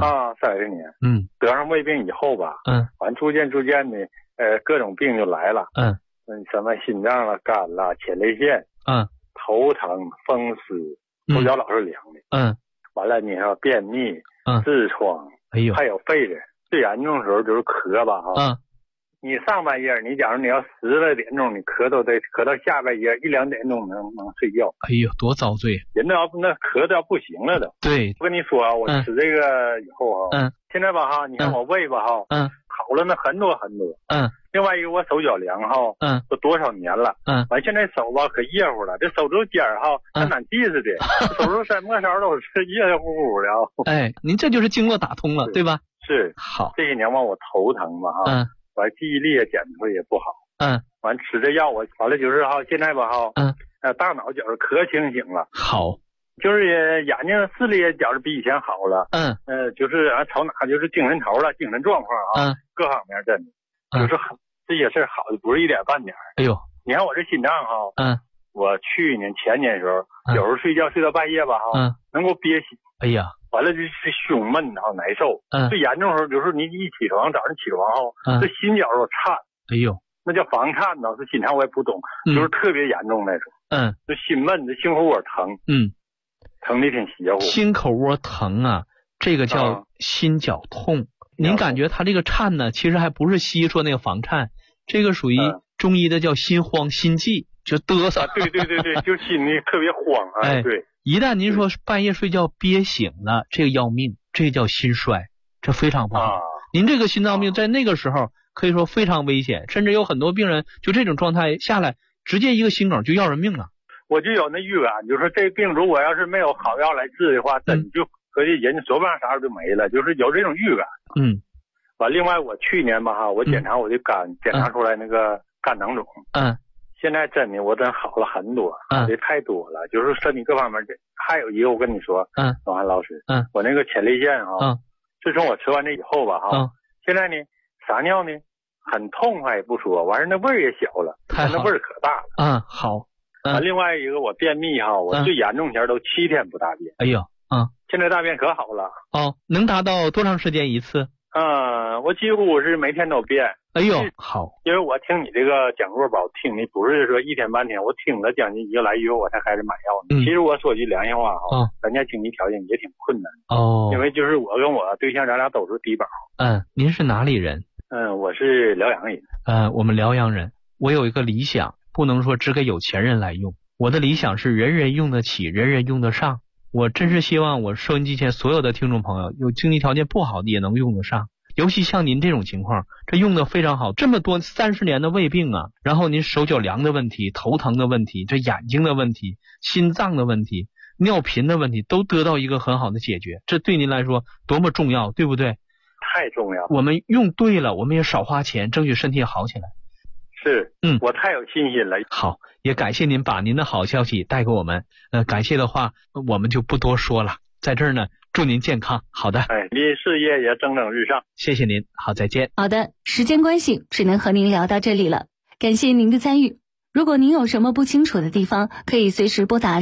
，30年，得上胃病以后吧，完逐渐的，各种病就来了，什么心脏了、肝了、前列腺，头疼、风湿，手脚老是凉的，完了你还便秘，痔疮， 哎呦， 还有肺的，最严重的时候就是咳吧，你上半夜，你假如你要10来点钟，你咳到下半夜1、2点钟能睡觉。 哎呦，多遭罪！ 人都要那咳的要不行了都。 对， 我跟你说啊，我吃这个以后现在吧你看我胃吧好了那很多。另外一个我手脚凉都多少年了。完现在手吧可热乎了，这手指尖跟暖气似的，手指伸末梢都是热乎乎的。 哎，您这就是经络打通了，对吧？ 是。 好。 这些年吧我头疼吧完记忆力也检测也不好，完吃这药我完了就是现在吧大脑觉得可清醒了， 好， 就是眼睛视力也觉得比以前好了，就是朝哪就是精神头了，精神状况各方面真的，就是这些事好的不是一点半点。 哎呦， 你看我这心脏我去年前年的时候，有时候睡觉睡到半夜吧能够憋醒， 哎呀。 完了就是胸闷难受，最严重的时候就是你一起床，早上起床这心绞都颤， 哎呦， 那叫房颤呢，是心颤我也不懂，就是特别严重那种，就心闷，这心口窝疼，疼的挺邪乎。 心口窝疼啊，这个叫心绞痛。您感觉他这个颤呢，其实还不是西医说那个房颤，这个属于中医的叫心慌心悸，就嘚瑟。 对，就心里特别慌对。 一旦您说半夜睡觉憋醒了，这个要命，这叫心衰，这非常不好。您这个心脏病在那个时候可以说非常危险，甚至有很多病人就这种状态下来，直接一个心梗就要人命了。 我就有那预感，就是说这病如果要是没有好药来治的话，真就可以人说不上啥时候就没了，就是有这种预感。完，另外我去年吧我检查我的肝，检查出来那个肝囊肿。现在真的我真好了很多，好的太多了，就是身体各方面的。还有一个我跟你说，王涵老师，我那个前列腺自从我吃完这以后吧现在呢撒尿呢很痛快也不说，完事那味儿也小了，那味儿可大了。 好。 另外一个我便秘我最严重前都7天不大便。 哎呦， 现在大便可好了。 能达到多长时间一次？ 我几乎是每天都便。 哎呦，好， 因为我听你这个讲座吧，我听你不是说1天半天，我听了将近1个来月我才开始买药。其实我说句良心话咱家经济条件也挺困难因为就是我跟我对象咱俩都是低保。 您是哪里人？ 我是辽阳人。 我们辽阳人。我有一个理想，不能说只给有钱人来用，我的理想是人人用得起，人人用得上。我真是希望我收音机前所有的听众朋友，有经济条件不好的也能用得上。尤其像您这种情况，这用的非常好，这么多30年的胃病然后您手脚凉的问题，头疼的问题，这眼睛的问题，心脏的问题，尿频的问题都得到一个很好的解决，这对您来说多么重要，对不对？ 太重要。 我们用对了，我们也少花钱，争取身体好起来。 是，我太有信心了。 好，也感谢您把您的好消息带给我们。感谢的话，我们就不多说了。在这儿呢，祝您健康。好的， 您事业也蒸蒸日上。 谢谢您，好，再见。 好的，时间关系，只能和您聊到这里了。感谢您的参与。如果您有什么不清楚的地方，可以随时拨打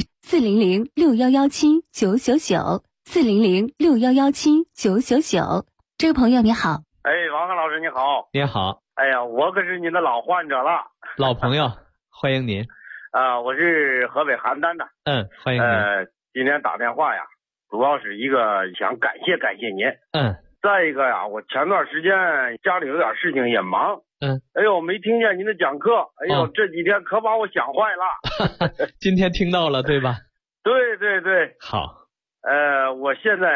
400-6117-999，400-6117-999。这位朋友你好。 王涵老师你好。 你好。 哎呀，我可是您的老患者了。 老朋友，欢迎您。 我是河北邯郸的。 欢迎您。 今天打电话呀，主要是一个想感谢您。再一个呀，我前段时间家里有点事情也忙。哎呦，没听见您的讲课。哎呦，这几天可把我想坏了。 今天听到了对吧？ 对。 好。 我现在啊，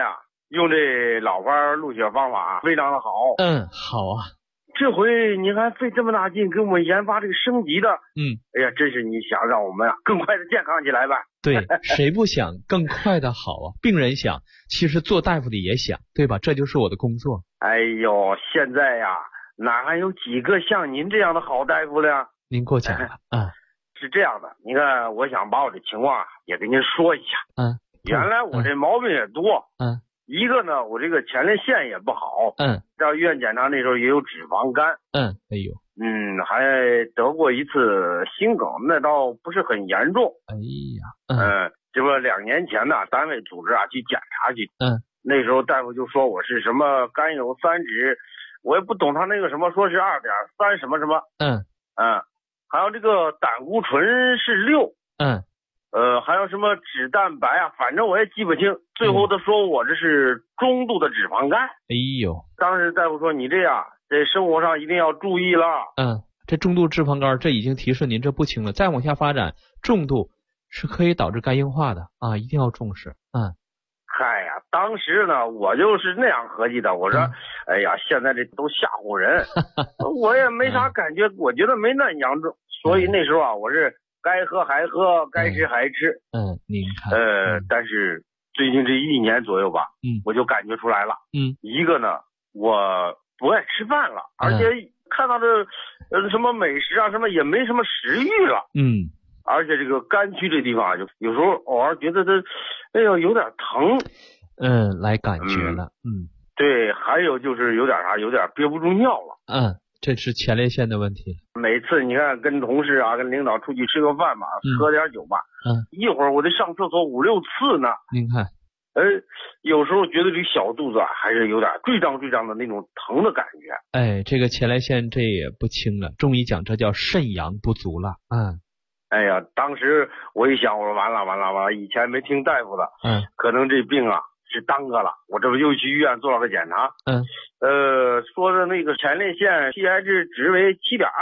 用这老花录血方法非常的好。 好啊。 这回您还费这么大劲给我们研发这个升级的，哎呀，真是你想让我们更快的健康起来吧？ 对，谁不想更快的好啊？病人想，其实做大夫的也想，对吧？这就是我的工作。 哎呦，现在呀，哪还有几个像您这样的好大夫了？ 您过奖了是这样的，你看，我想把我的情况也跟您说一下。原来我这毛病也多。一个呢，我这个前列腺也不好。到医院检查那时候也有脂肪肝。 哎呦。 还得过一次心梗，那倒不是很严重。 哎呀。 这不2年前呢，单位组织去检查去。那时候大夫就说我是什么甘有3酯，我也不懂他那个什么，说是2.3什么什么。还有这个胆固醇是6。还有什么脂蛋白啊，反正我也记不清。最后他说我这是中度的脂肪肝。 哎呦， 当时大夫说你这样，在生活上一定要注意了。 这中度脂肪肝，这已经提示您这不轻了，再往下发展，重度是可以导致肝硬化的啊，一定要重视。 嗨呀，当时呢，我就是那样合计的，我说，哎呀，现在这都吓唬人，我也没啥感觉，我觉得没那严重，所以那时候啊，我是该喝还喝，该吃还吃。 您看。 但是最近这1年左右吧，我就感觉出来了。一个呢，我不爱吃饭了，而且看到这什么美食啊什么也没什么食欲了。而且这个肝区这地方啊，就有时候偶尔觉得它，哎呦有点疼。 来感觉了。 对，还有就是有点啥，有点憋不住尿了。 这是前列腺的问题。 每次你看跟同事啊、跟领导出去吃个饭吧，喝点酒吧，一会儿我得上厕所5、6次呢。 您看， 有时候觉得这小肚子还是有点坠胀的那种疼的感觉。 这个前列腺这也不轻了，中医讲这叫肾阳不足了。 哎呀，当时我一想，我说完了，以前没听大夫的，可能这病啊是耽搁了。我这不又去医院做了个检查，说的那个前列腺 pH 值为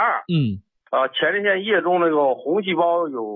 7.2，前列腺液中那个红细胞有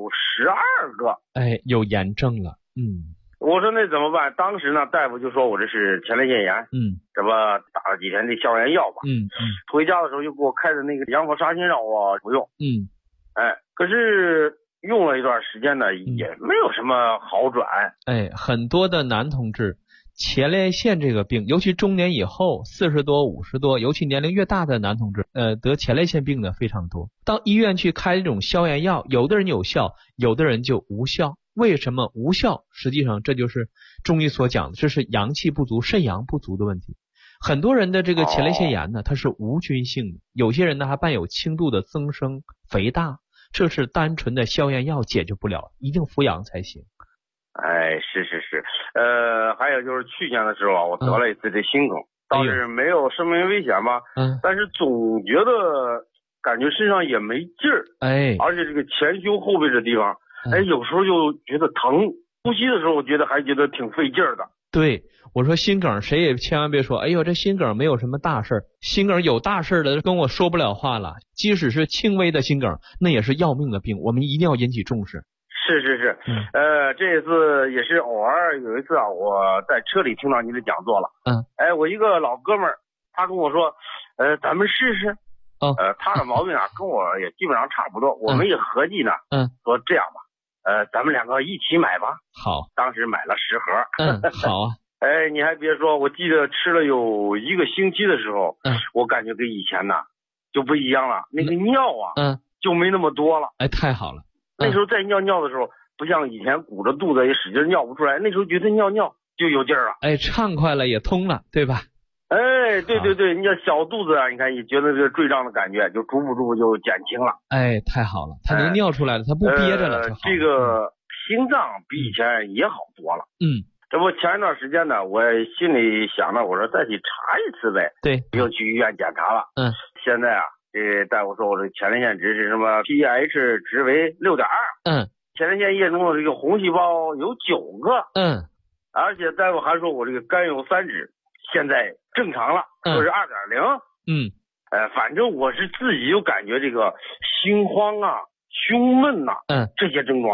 12个， 有炎症了。 我说那怎么办？当时呢，大夫就说我这是前列腺炎，这不打了几天的消炎药吧，回家的时候又给我开的那个羊膜沙星让我服用，可是用了一段时间呢，也没有什么好转。 很多的男同志前列腺这个病，尤其中年以后40多、50多，尤其年龄越大的男同志，得前列腺病的非常多。到医院去开这种消炎药，有的人有效，有的人就无效。为什么无效？实际上这就是中医所讲的，这是阳气不足、肾阳不足的问题。很多人的这个前列腺炎呢，它是无菌性的，有些人呢还伴有轻度的增生、肥大，这是单纯的消炎药解决不了，一定服养才行。 是，还有就是去年的时候啊，我得了一次这心梗，倒是没有生命危险吧，但是总觉得感觉身上也没劲儿，而且这个前胸后背这地方，有时候又觉得疼，呼吸的时候我觉得还觉得挺费劲儿的。 对，我说心梗谁也千万别说，哎呦这心梗没有什么大事儿，心梗有大事的跟我说不了话了，即使是轻微的心梗，那也是要命的病，我们一定要引起重视。 是，这次也是偶尔有一次啊，我在车里听到你的讲座了，我一个老哥们儿，他跟我说，咱们试试，他的毛病啊跟我也基本上差不多，我们也合计呢，说这样吧，咱们2个一起买吧。 好， 当时买了10盒。 好啊。 你还别说，我记得吃了有1个星期的时候，我感觉跟以前呢就不一样了，那个尿啊，就没那么多了。 太好了。 那时候在尿的时候，不像以前鼓着肚子也使劲尿不出来，那时候觉得尿就有劲儿了， 畅快了也通了，对吧？ 对，你看小肚子啊，你看也觉得这个坠胀的感觉就逐步就减轻了。 太好了，它能尿出来了，它不憋着了。 这个心脏比以前也好多了。这不前一段时间呢，我心里想着，我说再去查一次呗。 对， 又去医院检查了。现在啊，这大夫说我这前列腺值是什么 pH 值为6.2。前列腺液中的这个红细胞有9个。而且大夫还说我这个甘有3酯现在正常了，说是2.0。反正我是自己就感觉这个心慌啊、胸闷呐，这些症状啊，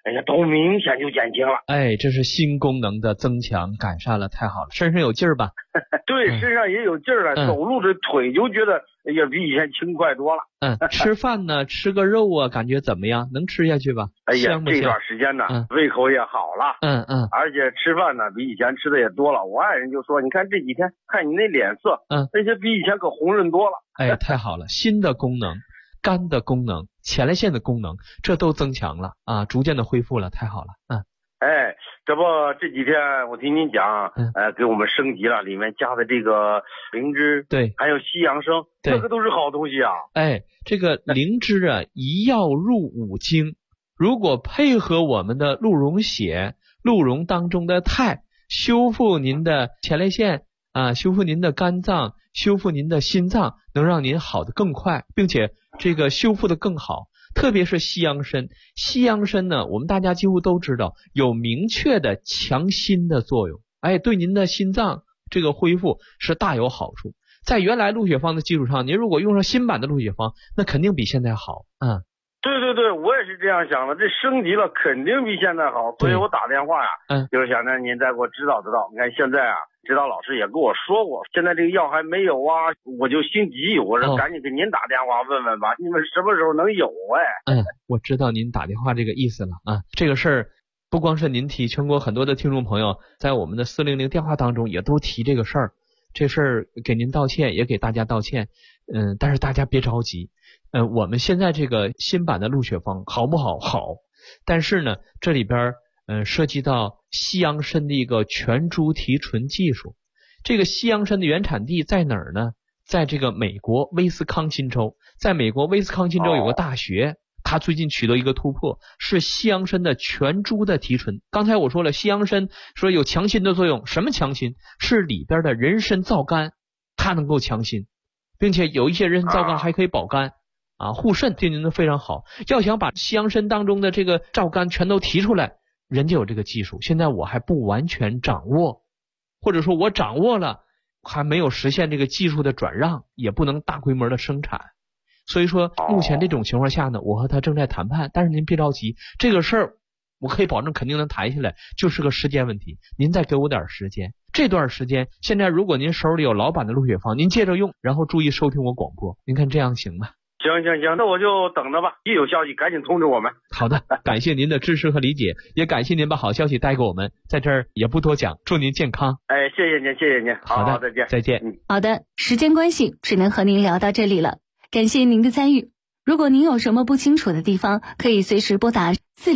哎呀，都明显就减轻了。 哎，这是心功能的增强，改善了，太好了。身上有劲儿吧？ 对，身上也有劲儿了，走路这腿就觉得也比以前轻快多了。 吃饭呢，吃个肉啊，感觉怎么样？能吃下去吧？ 哎呀，这段时间呢，胃口也好了。而且吃饭呢，比以前吃的也多了。我爱人就说，你看这几天，看你那脸色，那些比以前可红润多了。 哎，太好了，心的功能、肝的功能、前列腺的功能，这都增强了啊，逐渐的恢复了，太好了。 哎，这不这几天我听您讲，给我们升级了，里面加的这个灵芝， 对， 还有西洋参，这个都是好东西啊。 哎，这个灵芝啊，一药入五经，如果配合我们的鹿茸血、鹿茸当中的肽，修复您的前列腺啊，修复您的肝脏，修复您的心脏，能让您好的更快，并且这个修复的更好。特别是西洋参，西洋参呢，我们大家几乎都知道有明确的强心的作用，哎，对您的心脏这个恢复是大有好处。在原来鹿血方的基础上，您如果用上新版的鹿血方，那肯定比现在好。 对，我也是这样想的，这升级了肯定比现在好，所以我打电话呀，就是想让您再给我指导指导。你看现在啊，指导老师也跟我说过，现在这个药还没有啊，我就心急，我说赶紧给您打电话问问吧，你们什么时候能有？ 我知道您打电话这个意思了啊，这个事儿不光是您提，全国很多的听众朋友在我们的400电话当中也都提这个事儿，这事儿给您道歉，也给大家道歉。但是大家别着急，我们现在这个新版的鹿血方好不好？好，但是呢，这里边涉及到西洋参的一个全株提纯技术。这个西洋参的原产地在哪儿呢？在这个美国威斯康辛州，在美国威斯康辛州有个大学，他最近取得一个突破，是西洋参的全株的提纯。刚才我说了，西洋参说有强心的作用，什么强心？是里边的人参皂苷，它能够强心，并且有一些人参皂苷还可以保肝啊，护肾，对您的非常好。要想把西洋参当中的这个皂苷全都提出来，人家有这个技术，现在我还不完全掌握，或者说我掌握了，还没有实现这个技术的转让，也不能大规模的生产。所以说目前这种情况下呢，我和他正在谈判，但是您别着急，这个事儿我可以保证肯定能谈下来，就是个时间问题，您再给我点时间。这段时间现在如果您手里有老版的鹿血方，您接着用，然后注意收听我广播，您看这样行吗？ 行，那我就等着吧，一有消息赶紧通知我们。 好的，感谢您的支持和理解，也感谢您把好消息带给我们，在这儿也不多讲，祝您健康。 哎，谢谢您。好的， 再见。 好的，时间关系只能和您聊到这里了，感谢您的参与。如果您有什么不清楚的地方，可以随时拨打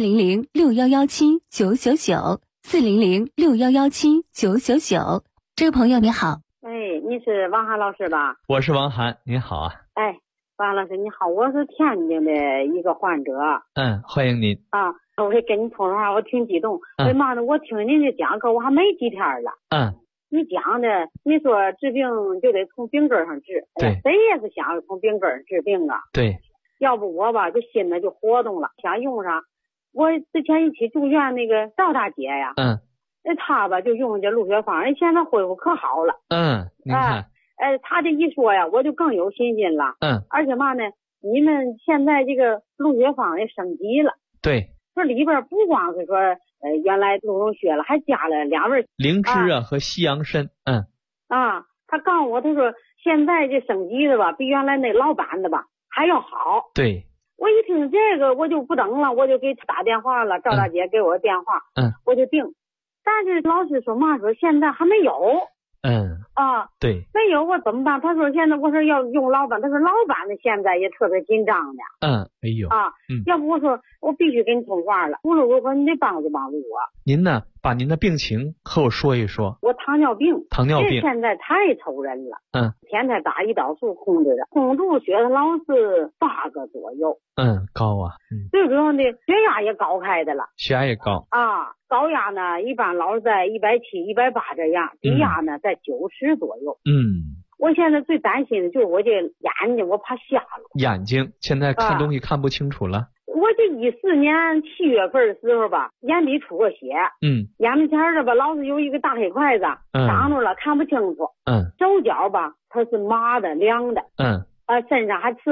400-6117-999，400-6117-999。这位朋友你好。 你是王涵老师吧？ 我是王涵，您好啊。 王涵老师你好，我是天津的一个患者。 欢迎您啊，我给跟你通话，我挺激动。为嘛呢？我听您这讲课，我还没几天了。你讲的，你说治病就得从病根上治， 对， 谁也是想从病根上治病啊。 对， 要不我吧，就心里就活动了，想用上。我之前一起住院那个赵大姐呀，她吧就用这鹿血方，人现在恢复可好了。 您看， 她这一说呀，我就更有信心了。而且嘛呢，你们现在这个鹿血方也升级了。 对， 这里边不光是说原来鹿茸血了，还加了2味灵芝和西洋参。 他告诉我，他说现在这升级的吧，比原来那老版的吧还要好。 对， 我一听这个，我就不等了，我就给他打电话了。赵大姐给我电话，我就定。但是老师说嘛，说现在还没有。 对， 没有我怎么办？他说现在我说要用老版，他说老版的现在也特别紧张的。要不我说我必须给你通话了，无论如何你得帮助帮助我。 您呢，把您的病情和我说一说。 我糖尿病这现在太愁人了。天天打胰岛素控制着，控制血糖老是8个左右。 高啊。 最主要的血压也高开的了。 血压也高高压呢一般老是在170、180这样，低压呢在90左右。我现在最担心的就是我这眼睛，我怕瞎了。 眼睛现在看东西看不清楚了。 我这14年7月份的时候吧，眼底出过血。眼门前的吧，老是有一个大黑块子挡住了，看不清楚。手脚吧，它是麻的、凉的。身上还刺挠。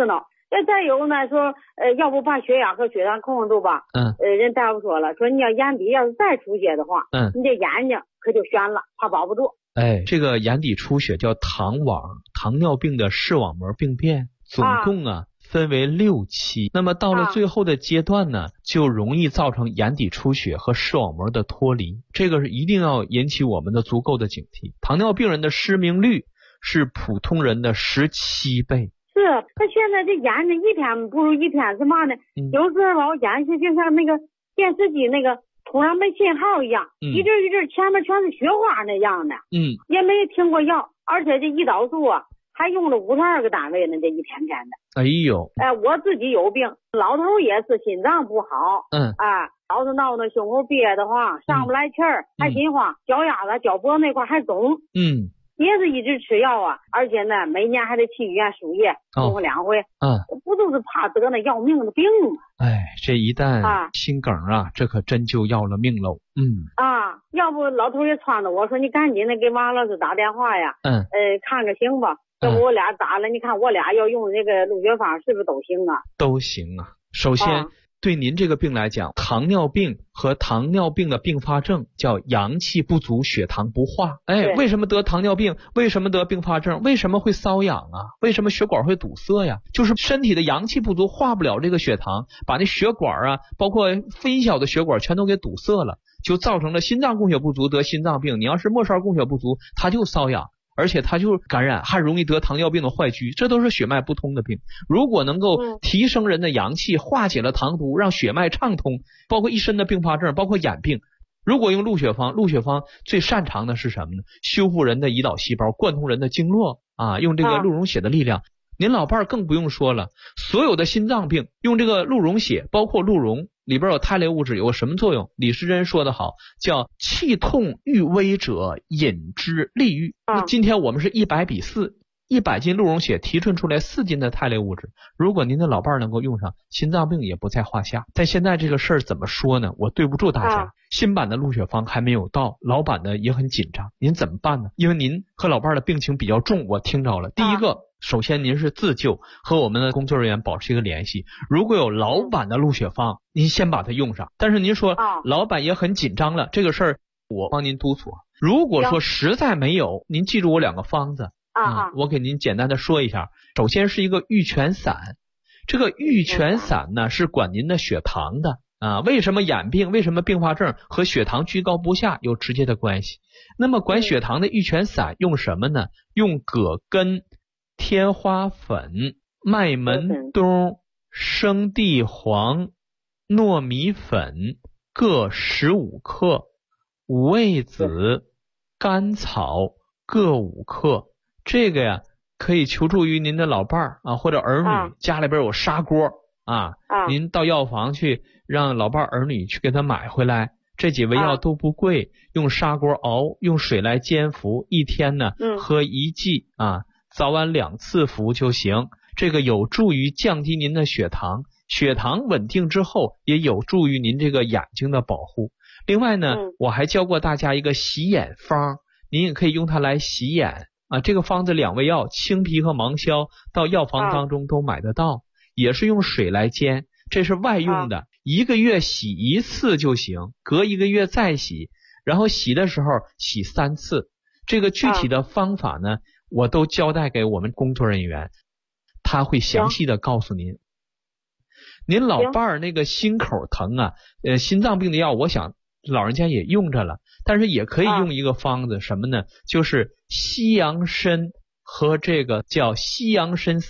再有呢说要不把血压和血糖控制住吧，人大夫说了，说你要眼底要是再出血的话，你这眼睛可就悬了，怕保不住。 这个眼底出血叫糖网，糖尿病的视网膜病变，总共分为6期。那么到了最后的阶段呢，就容易造成眼底出血和视网膜的脱离，这个是一定要引起我们的足够的警惕。糖尿病人的失明率是普通人的17倍。 是，他现在这眼睛一天不如一天，是嘛呢？有时候眼睛就像那个电视机那个突然没信号一样，一阵一阵前面全是雪花那样的。也没听过药，而且这胰岛素还用了52个单位呢，这一天天的。 哎呦， 我自己有病，老头也是心脏不好，老是闹那胸口憋得慌，上不来气儿，还心慌，脚丫子、脚脖那块还肿。也是一直吃药而且呢，每年还得去医院输液，用过2回。不就是怕得那要命的病吗？ 这一旦心梗这可真就要了命喽。 要不老头也撺掇我说，你赶紧的给王老师打电话呀，看个行吧。要不我俩打了，你看我俩要用这个鹿血芳是不是都行啊？ 都行啊。首先对您这个病来讲，糖尿病和糖尿病的并发症叫阳气不足，血糖不化。为什么得糖尿病？为什么得并发症？为什么会瘙痒为什么血管会堵塞呀？就是身体的阳气不足，化不了这个血糖，把那血管包括分小的血管全都给堵塞了，就造成了心脏供血不足，得心脏病。你要是末梢供血不足，它就瘙痒，而且它就感染，还容易得糖尿病的坏疽，这都是血脉不通的病。如果能够提升人的阳气，化解了糖毒，让血脉畅通，包括一身的并发症，包括眼病，如果用鹿血芳，鹿血芳最擅长的是什么呢？修复人的胰岛细胞，贯通人的经络用这个鹿茸血的力量。您老伴儿更不用说了，所有的心脏病用这个鹿茸血，包括鹿茸里边有肽类物质，有个什么作用？李时珍说的好，叫气痛欲危者饮之利愈。今天我们是100比4，100斤鹿茸血提纯出来4斤的肽类物质，如果您的老伴儿能够用上，心脏病也不在话下。但现在这个事儿怎么说呢？我对不住大家，新版的鹿血芳还没有到，老版的也很紧张，您怎么办呢？因为您和老伴儿的病情比较重，我听着了。第一个，首先您是自救，和我们的工作人员保持一个联系，如果有老版的鹿血芳，您先把它用上。但是您说老板也很紧张了，这个事儿我帮您督促。如果说实在没有，您记住我2个方子我给您简单的说一下。首先是一个玉泉散，这个玉泉散呢是管您的血糖的为什么眼病，为什么并发症和血糖居高不下有直接的关系。那么管血糖的玉泉散用什么呢？用葛根、天花粉、麦门冬、生地黄、糯米粉各15克，五味子、甘草各5克。这个呀可以求助于您的老伴儿或者儿女，家里边有砂锅您到药房去让老伴儿女去给他买回来。这几味药都不贵，用砂锅熬，用水来煎服，一天呢喝1剂早晚2次服就行。这个有助于降低您的血糖，血糖稳定之后也有助于您这个眼睛的保护。另外呢我还教过大家一个洗眼方，您也可以用它来洗眼这个方子2味药青皮和芒硝到药房当中都买得到，也是用水来煎，这是外用的，1个月洗1次就行，隔1个月再洗，然后洗的时候洗3次。这个具体的方法呢我都交代给我们工作人员，他会详细的告诉您。您老伴儿那个心口疼心脏病的药我想老人家也用着了，但是也可以用一个方子什么呢？就是西洋参和这个叫西洋参